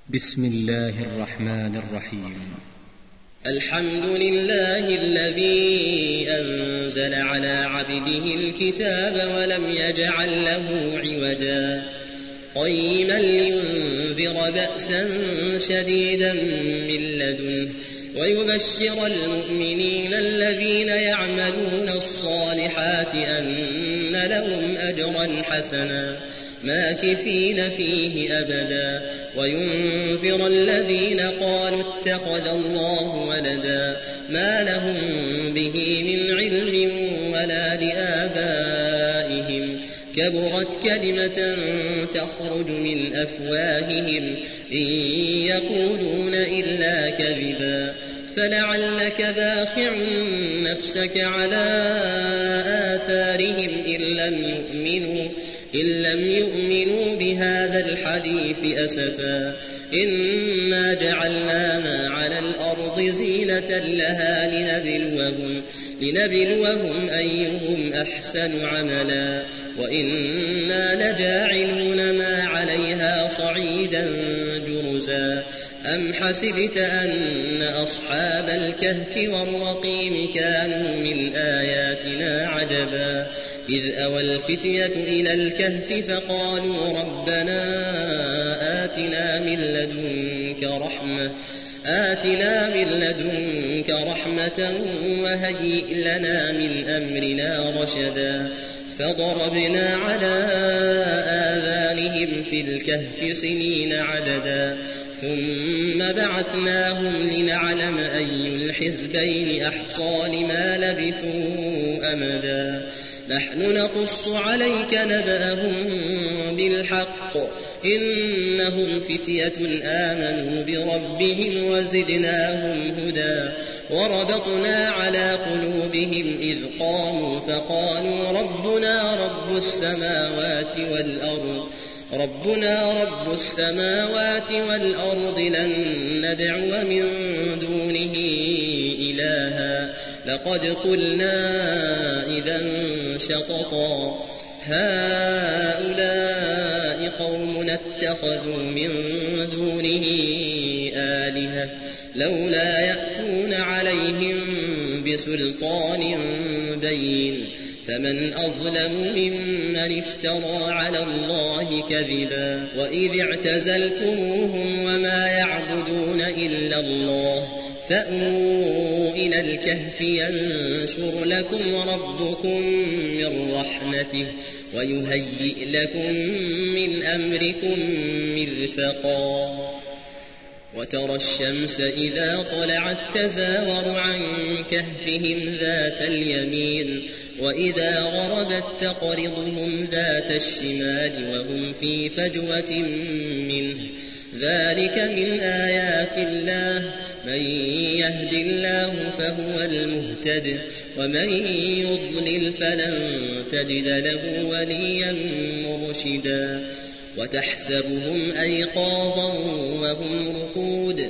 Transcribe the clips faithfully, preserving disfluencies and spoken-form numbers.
بسم الله الرحمن الرحيم. الحمد لله الذي أنزل على عبده الكتاب ولم يجعل له عوجا قيما لينذر بأسا شديدا من لدنه ويبشر المؤمنين الذين يعملون الصالحات أن لهم أجرا حسنا ماكثين فيه أبدا وينذر الذين قالوا اتخذ الله ولدا ما لهم به من علم ولا لآبائهم كبرت كلمة تخرج من أفواههم إن يقولون إلا كذبا فلعلك باخع نفسك على آثارهم إن لم يؤمنوا إن لم يؤمنوا بهذا الحديث أسفا إنا جعلنا ما على الأرض زينة لها لنبلوهم, لنبلوهم أيهم أحسن عملا وإنا لجاعلون ما عليها صعيدا جرزا أم حسبت أن أصحاب الكهف والرقيم كانوا من آياتنا عجبا إذ أوى الفتية إلى الكهف فقالوا ربنا آتنا من لدنك رحمة آتنا من لدنك رحمة وهيئ لنا من أمرنا رشدا فضربنا على آذانهم في الكهف سنين عددا ثم بعثناهم لنعلم أي الحزبين أحصى لما لبثوا أمدا نحن نقص عليك نبأهم بالحق إنهم فتية آمنوا بربهم وزدناهم هدى وربطنا على قلوبهم إذ قاموا فقالوا ربنا رب السماوات والأرض ربنا رب السماوات والأرض لن ندعو من دونه إلها لقد قلنا إذا شططا هؤلاء قوم اتخذوا من دونه آلهة لولا يأتون عليهم بسلطان بين فمن أظلم ممن افترى على الله كذبا وإذ اعتزلتموهم وما يعبدون إلا الله فأووا إلى الكهف ينشر لكم ربكم من رحمته ويهيئ لكم من أمركم مرفقا وترى الشمس إذا طلعت تزاور عن كهفهم ذات اليمين وإذا غربت تقرضهم ذات الشمال وهم في فجوة منه ذلك من آيات الله من يهد الله فهو المهتد ومن يضلل فلن تجد له وليا مرشدا وتحسبهم أيقاظا وهم رقود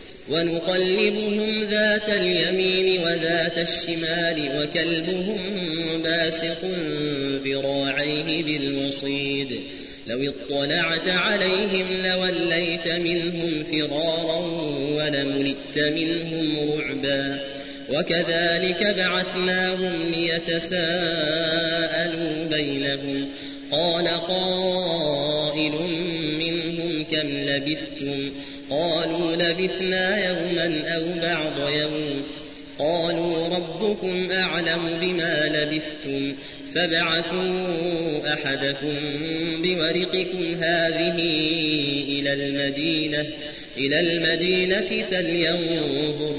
ونقلبهم ذات اليمين وذات الشمال وكلبهم باسط ذراعيه بالوصيد لو اطلعت عليهم لوليت منهم فرارا ولملئت منهم رعبا وكذلك بعثناهم ليتساءلوا بينهم قال قائل منهم كم لبثتم قالوا لبثنا يوما أو بعض يوم قالوا ربكم أعلم بما لبثتم فابعثوا أحدكم بورقكم هذه إلى المدينة إلى المدينة فلينظر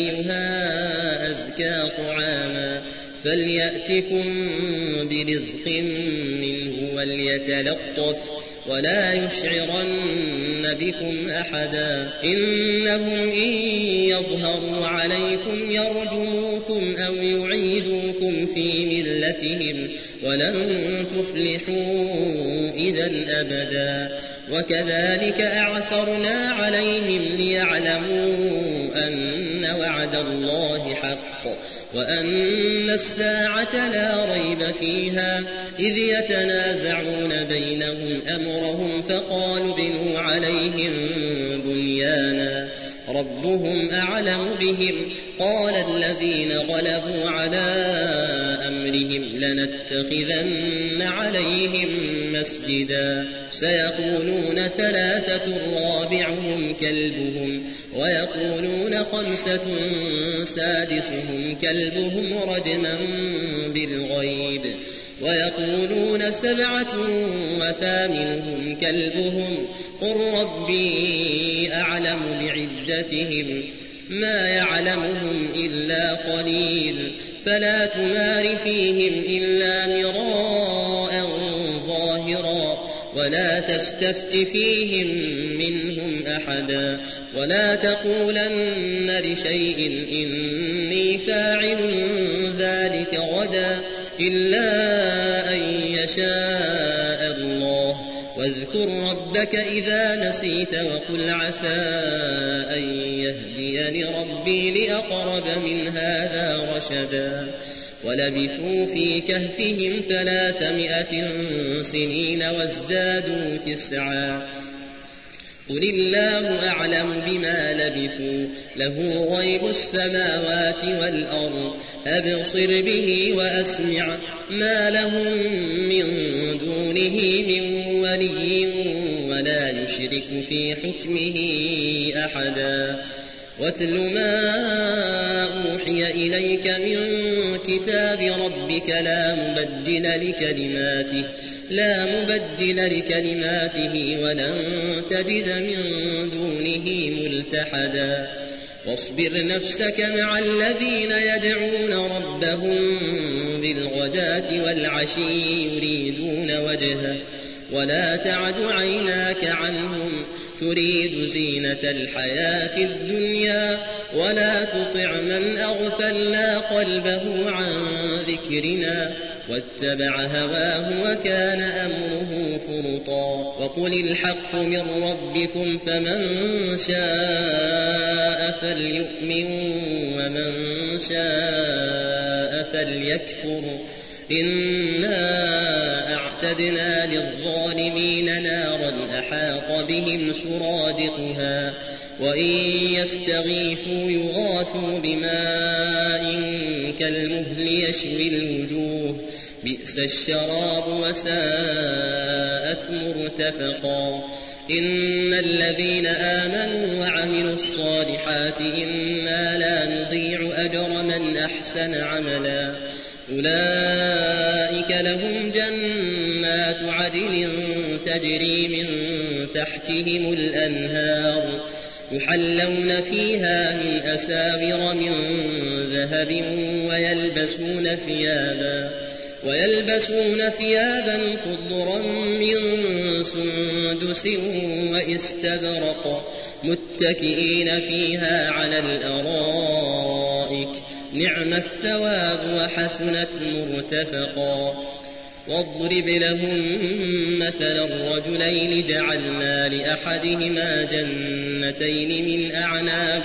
أيها أزكى طعاما فليأتكم برزق منه وليتلطف ولا يشعرن بكم أحدا إنهم إن يظهروا عليكم يرجموكم أو يعيدوكم في ملتهم ولن تفلحوا إذا أبدا وكذلك أعثرنا عليهم ليعلموا أن وعد الله حق وأن الساعة لا ريب فيها إذ يتنازعون بينهم أمرهم فقالوا بنوا عليهم بنيانا ربهم أعلم بهم قال الذين غلبوا على أمرهم لنتخذن عليهم مسجدا سيقولون ثلاثة رابعهم كلبهم ويقولون خمسة سادسهم كلبهم رجما بالغيب ويقولون سبعة وثامنهم كلبهم قل ربي أعلم بعدتهم ما يعلمهم إلا قليل فلا تمار فيهم إلا مراء ظاهرا ولا تستفت فيهم منهم أحدا ولا تقولن لشيء إني فاعل ذلك غدا إلا أن يشاء الله واذكر ربك إذا نسيت وقل عسى أن يهديني ربي لأقرب من هذا رشدا ولبثوا في كهفهم ثلاثمائة سنين وازدادوا تسعا قل الله أعلم بما لبثوا له غيب السماوات والأرض أبصر به وأسمع ما لهم من دونه من ولي ولا يشرك في حكمه أحدا واتل ما أوحي إليك من كتاب ربك لا مبدل لكلماته لا مبدل لكلماته ولن تجد من دونه ملتحدا واصبر نفسك مع الذين يدعون ربهم بالغداة والعشي يريدون وجهه ولا تعد عيناك عنهم تريد زينة الحياة الدنيا ولا تطع من أغفلنا قلبه عن ذكرنا واتبع هواه وكان أمره فرطا وقل الحق من ربكم فمن شاء فليؤمن ومن شاء فليكفر إنا أعتدنا للظالمين نارا أحاط بهم سرادقها وإن يستغيثوا يغاثوا بماء كالمهل يشوي الوجوه بئس الشراب وساءت مرتفقا إن الذين آمنوا وعملوا الصالحات إنا لا نضيع أجر من أحسن عملا أولئك لهم جنات عدن تجري من تحتهم الأنهار يحلون فيها من أساور من ذهب ويلبسون ثيابا ويلبسون ثيابا خضرا من سندس وإستبرق متكئين فيها على الأرائك نعم الثواب وحسنت مرتفقا واضرب لهم مثلا الرجلين جعلنا لأحدهما جنتين من أعناب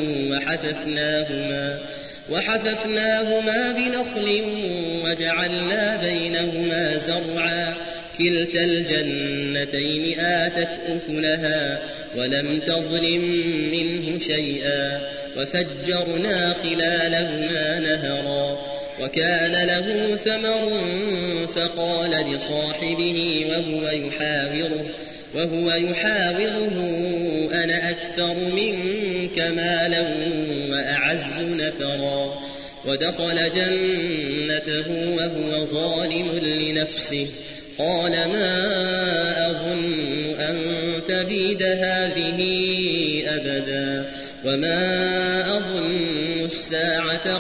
وحففناهما وحففناهما بنخل وجعلنا بينهما زرعا كلتا الجنتين آتت أكلها ولم تظلم منه شيئا وفجرنا خلالهما نهرا وكان له ثمر فقال لصاحبه وهو يحاوره وهو يحاوره أنا أكثر منك مالا وأعز نفرا ودخل جنته وهو ظالم لنفسه قال ما أظن أن تبيد هذه أبدا وما أظن الساعة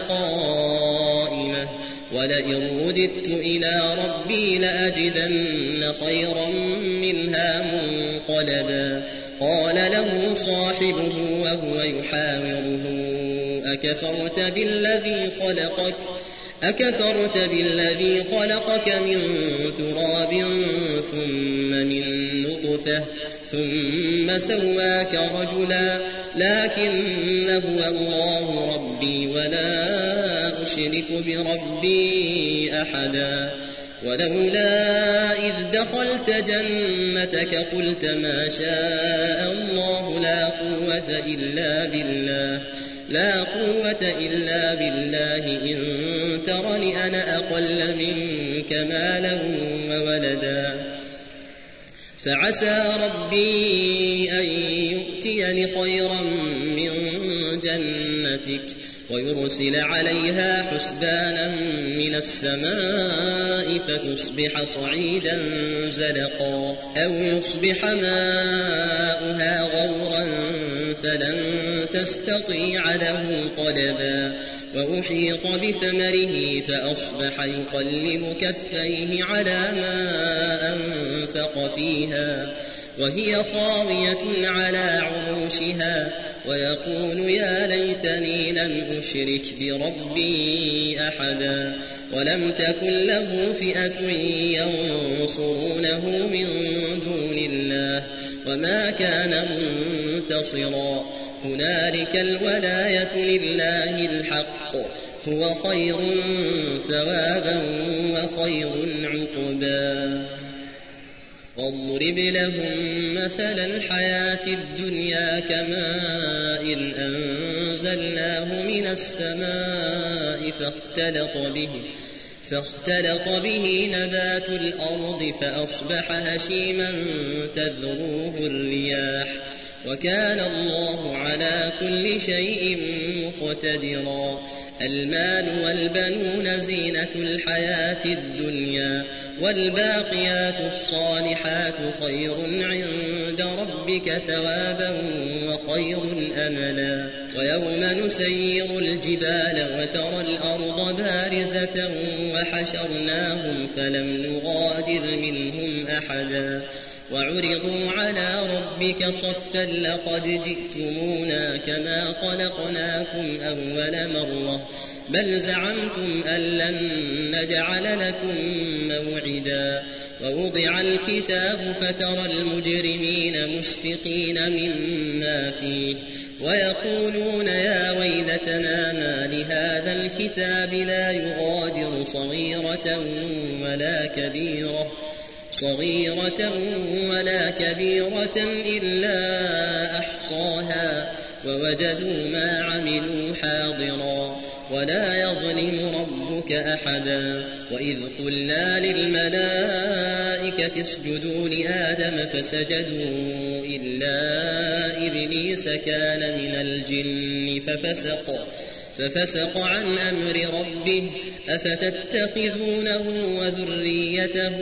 قائمة ولئن رددت إلى ربي لأجدن خيرا منها منقلبا قال له صاحبه وهو يحاوره أكفرت بالذي خلقك أكفرت بالذي خلقك من تراب ثم من نطفة ثم سواك رجلا لكن هو الله ربي ولا أشرك بربي أحدا ولولا إذ دخلت جنتك قلت ما شاء الله لا قوة إلا بالله لا قوة إلا بالله إن ترني أنا أقل منك مالا وولدا فعسى ربي أن يؤتيني خيرا من جنتك ويرسل عليها حسبانا من السماء فتصبح صعيدا زلقا أو يصبح ماؤها غورا فلن تستطيع له طلبا وأحيط بثمره فأصبح يقلب كفيه على ما أنفق فيها وهي خاوية على عروشها ويقول يا ليتني لم أشرك بربي أحدا ولم تكن له فئة ينصرونه من دون الله وما كان منتصرا هنالك الولاية لله الحق هو خير ثوابا وخير عقبا واضرب لهم مثل الحياة الدنيا كماء إن أنزلناه من السماء فاختلط به فاختلط به نبات الأرض فأصبح هشيما تذروه الرياح وكان الله على كل شيء مقتدرا المال والبنون زينة الحياة الدنيا والباقيات الصالحات خير عند ربك ثوابا وخير أملا ويوم نسير الجبال وترى الأرض بارزة وحشرناهم فلم نغادر منهم أحدا وعرضوا على ربك صفا لقد جئتمونا كما خلقناكم أول مرة بل زعمتم أن لن نجعل لكم موعدا ووضع الكتاب فترى المجرمين مشفقين مما فيه ويقولون يا ويلتنا ما لهذا الكتاب لا يغادر صغيرة ولا كبيرة صغيرة ولا كبيرة إلا أحصاها ووجدوا ما عملوا حاضرا ولا يظلم ربك أحدا وإذ قلنا للملائكة اسجدوا لآدم فسجدوا إلا إبليس كان من الجن ففسق ففسق عن أمر ربه أفتتخذونه وذريته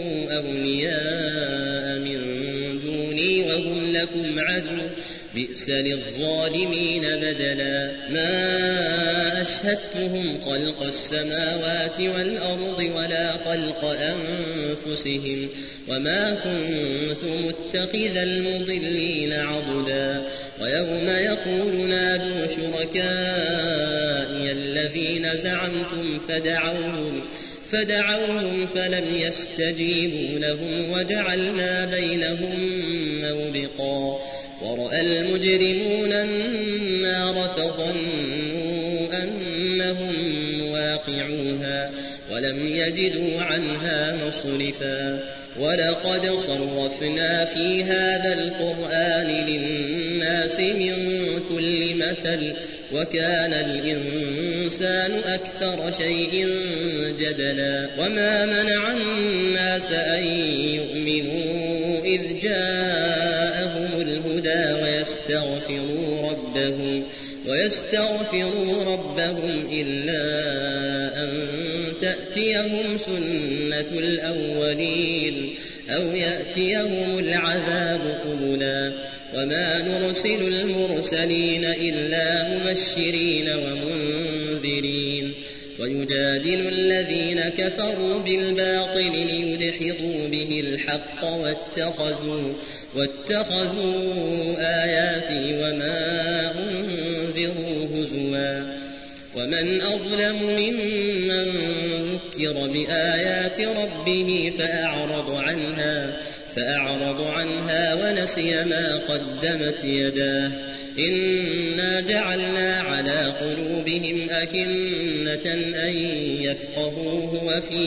أولياء من دوني وهم لكم عدو بئس للظالمين بدلا ما أشهدتهم خلق السماوات والأرض ولا خلق أنفسهم وما كنت متخذ المضلين عضدا ويوم يقول نادوا شركائي الذين زعمتم فدعوهم فدعوهم فلم يستجيبوا لهم وجعلنا بينهم موبقا ورأى المجرمون النار فظنوا أنهم مواقعوها ولم يجدوا عنها مصرفا ولقد صرفنا في هذا القرآن للناس من كل مثل وكان الإنسان أكثر شيء جدلا وما منع الناس أن يؤمنوا إذ جاءهم الهدى ويستغفروا ربهم ويستغفروا ربهم إلا أن تأتيهم سنة الأولين أو يأتيهم العذاب قبلا وما نرسل المرسلين إلا مبشرين ومنذرين ويجادل الذين كفروا بالباطل ليدحضوا به الحق واتخذوا, واتخذوا آياتي وما أنذروا هزوا ومن أظلم ممن ذكر بآيات ربه فأعرض عنها فأعرض عنها ونسي ما قدمت يداه إنا جعلنا على قلوبهم أكنة أن يفقهوه وفي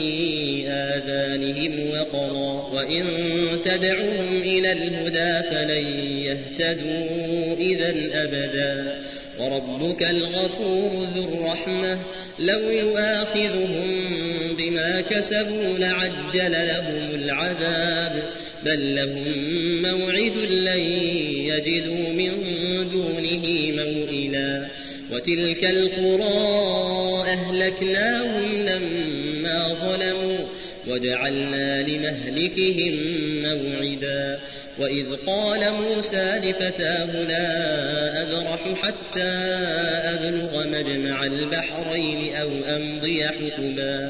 آذانهم وقرا وإن تدعوهم إلى الهدى فلن يهتدوا إذا أبدا وربك الغفور ذو الرحمة لو يؤاخذهم بما كسبوا لعجل لهم العذاب بل لهم موعد لن يجدوا من دونه موئلا وتلك القرى أهلكناهم لما ظلموا وجعلنا لمهلكهم موعدا وإذ قال موسى لفتاه لا أبرح حتى أبلغ مجمع البحرين أو أمضي حقبا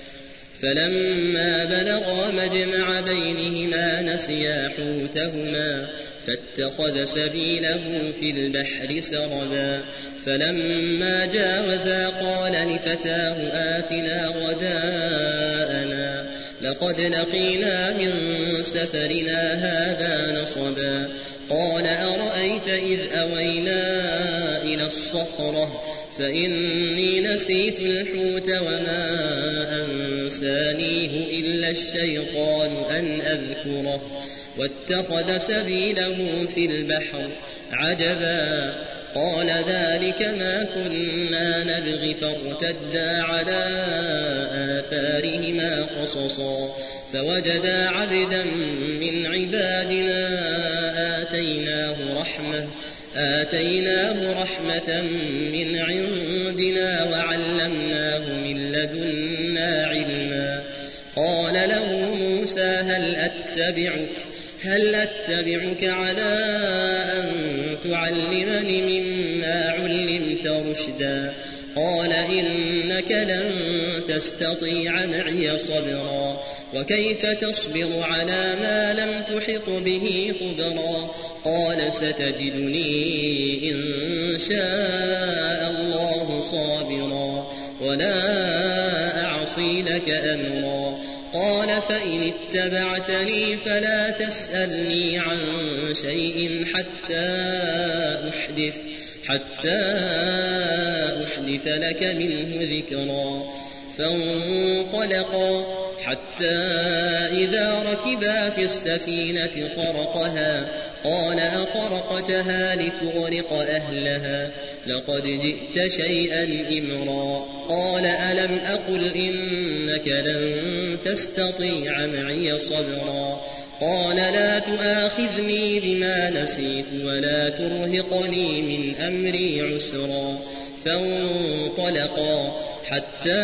فلما بلغا مجمع بينهما نسيا حوتهما فاتخذ سبيله في البحر سربا فلما جاوزا قال لفتاه آتنا غداءنا لقد لقينا من سفرنا هذا نصبا قال أرأيت إذ أوينا إلى الصخرة فإني نسيت الحوت وما أنسانيه إلا الشيطان أن أذكره واتخذ سبيله في البحر عجبا قال ذلك ما كنا نبغي فارتدا على آثارهما قصصا فوجدا عبدا من عبادنا آتيناه رحمة آتيناه رحمة من عندنا وعلمناه من لدنا علما قال له موسى هل أتبعك هل أتبعك على أن تعلمني مما علمت رشدا قال إنك لن تستطيع معي صبرا وكيف تصبر على ما لم تحط به خبرا قال ستجدني إن شاء الله صابرا ولا أعصي لك أمرا قال فإن اتبعتني فلا تسألني عن شيء حتى أحدث حتى أحدث لك منه ذكرا فانطلقا حتى إذا ركبا في السفينة خرقها قال أخرقتها لتغرق أهلها لقد جئت شيئا إمرا قال ألم أقل إنك لن تستطيع معي صبرا قال لا تؤاخذني بما نسيت ولا ترهقني من أمري عسرا فانطلقا حتى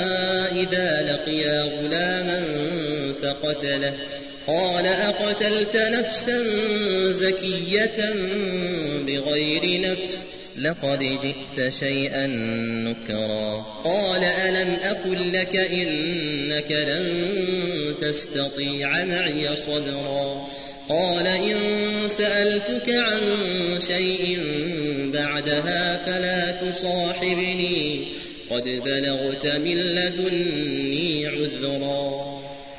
إذا لقيا غلاما فقتله قال أقتلت نفسا زكية بغير نفس لقد جئت شيئا نكرا قال ألم أقل لك إنك لن تستطيع معي صبرا قال إن سألتك عن شيء بعدها فلا تصاحبني قد بلغت من لدني عذرا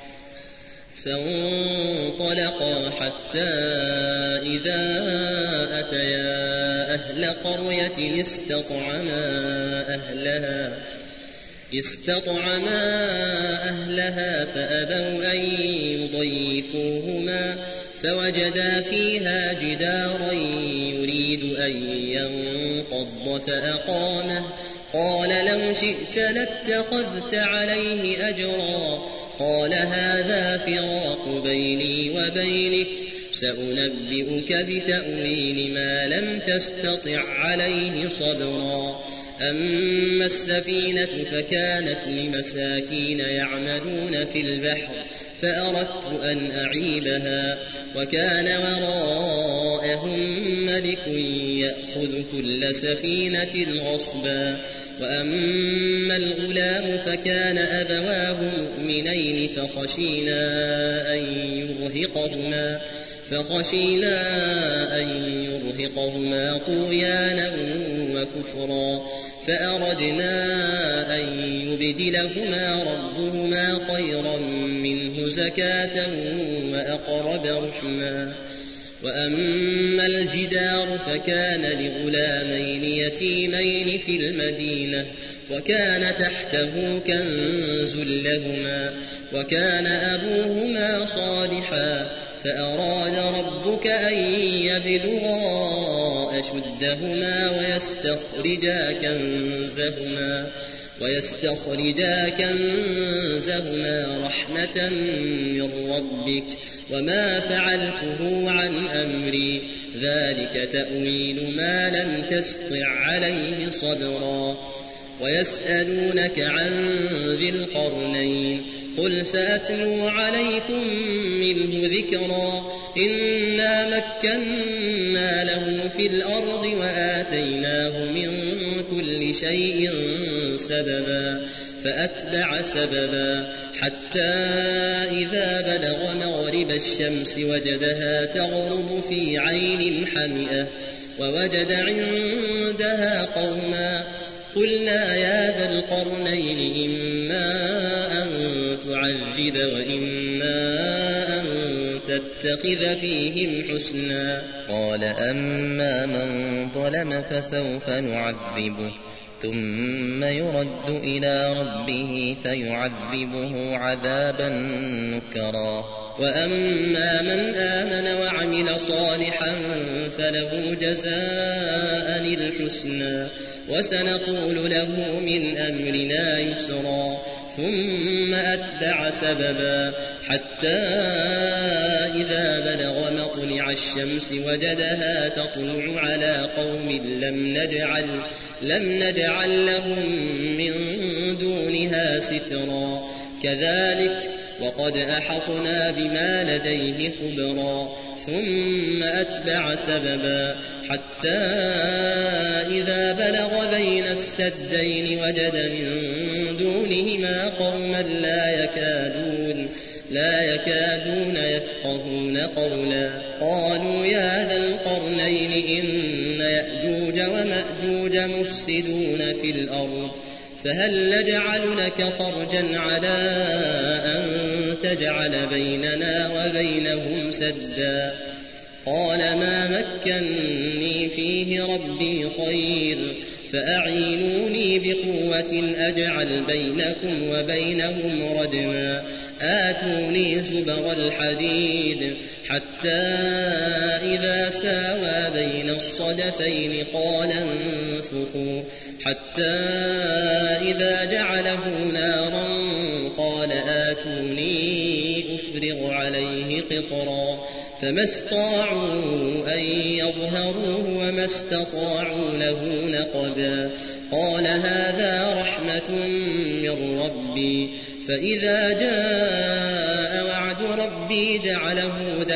فانطلقا حتى إذا أتيا أهل قرية استطعما أهلها استطعما أهلها فأبوا أن يضيفوهما فوجدا فيها جدارا يريد أن ينقض فأقامه قال لو شئت لاتخذت عليه أجرا قال هذا فراق بيني وبينك سأنبئك بتأويل ما لم تستطع عليه صبرا أما السفينة فكانت لمساكين يعملون في البحر فأردت أن أعيبها وكان وراءهم ملك يأخذ كل سفينة غصبا وأما الغلام فكان أبواه مؤمنين فخشينا أن يرهقهما فخشينا أن يرهقهما طغيانا وكفرا فأردنا أن يبدلهما ربهما خيرا منه زكاة وأقرب رحما وأما الجدار فكان لغلامين يتيمين في المدينة وكان تحته كنز لهما وكان أبوهما صالحا فأراد ربك أن يبلغا أشدهما ويستخرجا كنزهما ويستخرجا كنزهما رحمة من ربك وما فعلته عن أمري ذلك تأويل ما لم تسطع عليه صبرا ويسألونك عن ذي القرنين قل سأتلو عليكم منه ذكرا إنا مكنا له في الأرض وآتيناه من كل شيء سببا فأتبع سببا حتى إذا بلغ مغرب الشمس وجدها تغرب في عين حمئة ووجد عندها قوما قلنا يا ذا القرنين إما أن تعذب وإما أن تتخذ فيهم حسنا قال أما من ظلم فسوف نعذبه ثم يرد إلى ربه فيعذبه عذابا نكرا وأما من آمن وعمل صالحا فله جزاء الحسنى وسنقول له من أمرنا يسرا ثم أتبع سببا حتى إذا بلغ مطلع الشمس وجدها تطلع على قوم لم نجعل, لم نجعل لهم من دونها سترا كذلك وقد أحطنا بما لديه خبرا ثم أتبع سببا حتى إذا بلغ بين السدين وجد من دونهما قوما لا يكادون لا يكادون يفقهون قولا قالوا يا ذا القرنين إن يأجوج ومأجوج مفسدون في الأرض فهل نجعل لك خرجا على أن تجعل بيننا وبينهم سدا قال ما مكني فيه ربي خير فأعينوني بقوة أجعل بينكم وبينهم ردما آتوني زبر الحديد حتى إذا ساوى بين الصدفين قال انفخوا حتى إذا جعله نارا قال آتوني أفرغ عليه قطرا فما استطاعوا أن يظهروه وما استطاعوا له نقبا قال هذا رحمة من ربي فإذا جاء وعد ربي جعله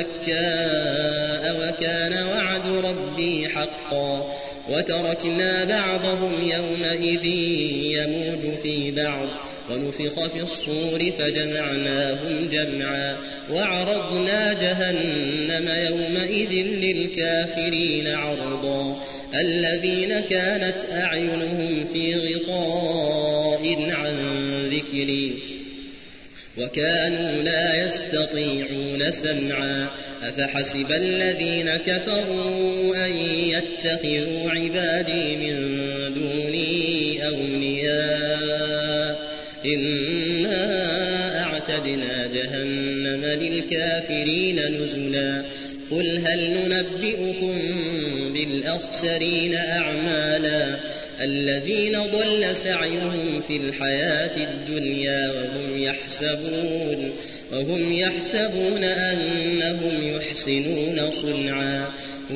دكاء وكان وعد ربي حقا وتركنا بعضهم يومئذ يموج في بعض ونفخ في الصور فجمعناهم جمعا وعرضنا جهنم يومئذ للكافرين عرضا الذين كانت أعينهم في غطاء عن ذكري وكانوا لا يستطيعون سمعا أفحسب الذين كفروا أن يتخذوا عبادي من دوني أولياء إنا أعتدنا جهنم للكافرين نزلا قل هل ننبئكم بالأخسرين أعمالا الذين ضل سعيهم في الحياة الدنيا وهم يحسبون وهم يحسبون أنهم يحسنون صنعا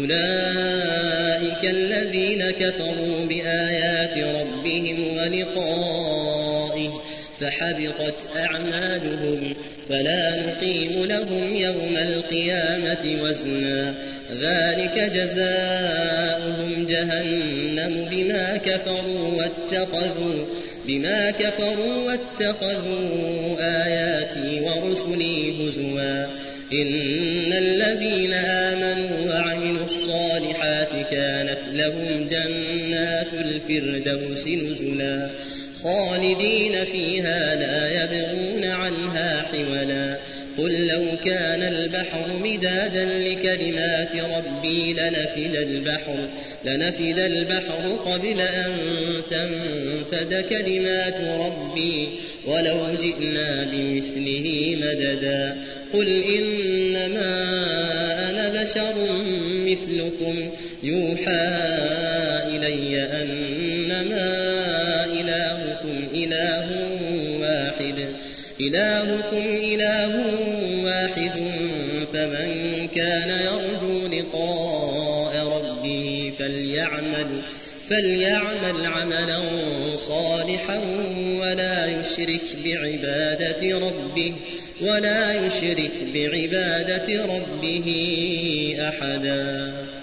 أولئك الذين كفروا بآيات ربهم ولقائه فحبطت أعمالهم فلا نقيم لهم يوم القيامة وزنا ذلك جزاؤهم جهنم بما كفروا واتخذوا بما كفروا واتخذوا آياتي ورسلي هزوا إن الذين آمنوا وعملوا الصالحات كانت لهم جنات الفردوس نزلا خالدين فيها لا يبغون عنها حولا قل لو كان البحر مدادا لكلمات ربي لنفد البحر, لنفد البحر قبل أن تنفد كلمات ربي ولو جئنا بمثله مددا قل إنما أنا بشر مثلكم يوحى إلي أنما إلهكم إله واحد إلهكم إله واحد فمن كان يرجو لقاء ربه فليعمل, فليعمل عملا صالحا ولا يشرك بعبادة ربه, ولا يشرك بعبادة ربه أحدا.